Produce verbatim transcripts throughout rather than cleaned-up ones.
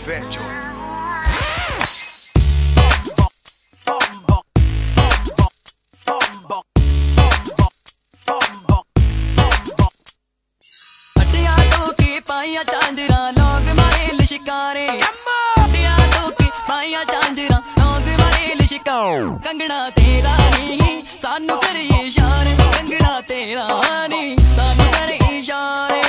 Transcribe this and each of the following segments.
Fat Joe. पाइया चांदरा लोग मारे लिशिकारे दिया तो की पाइया चांदरा लोग मारे लिशिकारे कंगना तेरा नहीं सानू करे इशारे कंगना तेरा नहीं सानू करे इशारे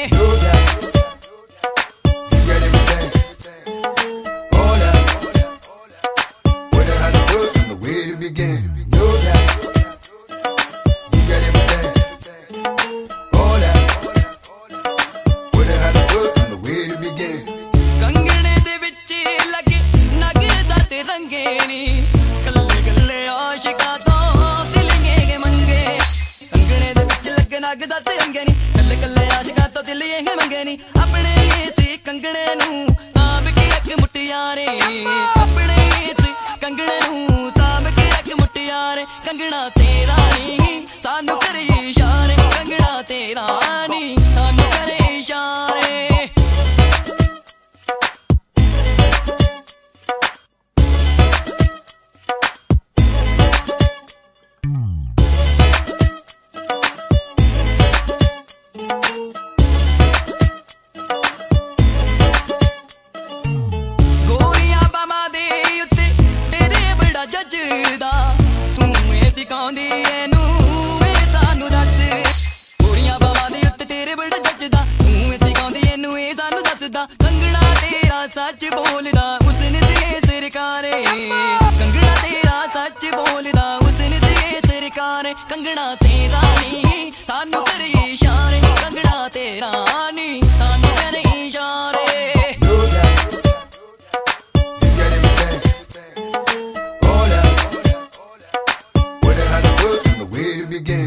लगदा ते रंगे नी कल्ले कल्ले आशिकां तो दिल ये मंगे नी अपने इस कंगणे नू ताब के अग मुटियारे अपने इस कंगणे नू ताब के अग मुटियारे कंगना तेरा नी सानू करे इशारे कंगना तेरा नी सानू करे इशारे जजदा तू ए सिखांदी एनू ए सानू दस गोरियां बाबा दे उत्ते तेरे बड़ा जजदा तू ए सिखांदी एनू ए सानू दसदा कंगना तेरा सच बोलदा उसने ते सरकारे कंगना तेरा सच बोलदा उसने ते सरकारे कंगना तेरा नी सानू करे इशारे कंगना तेरा नी सानू करे इशारे Begin.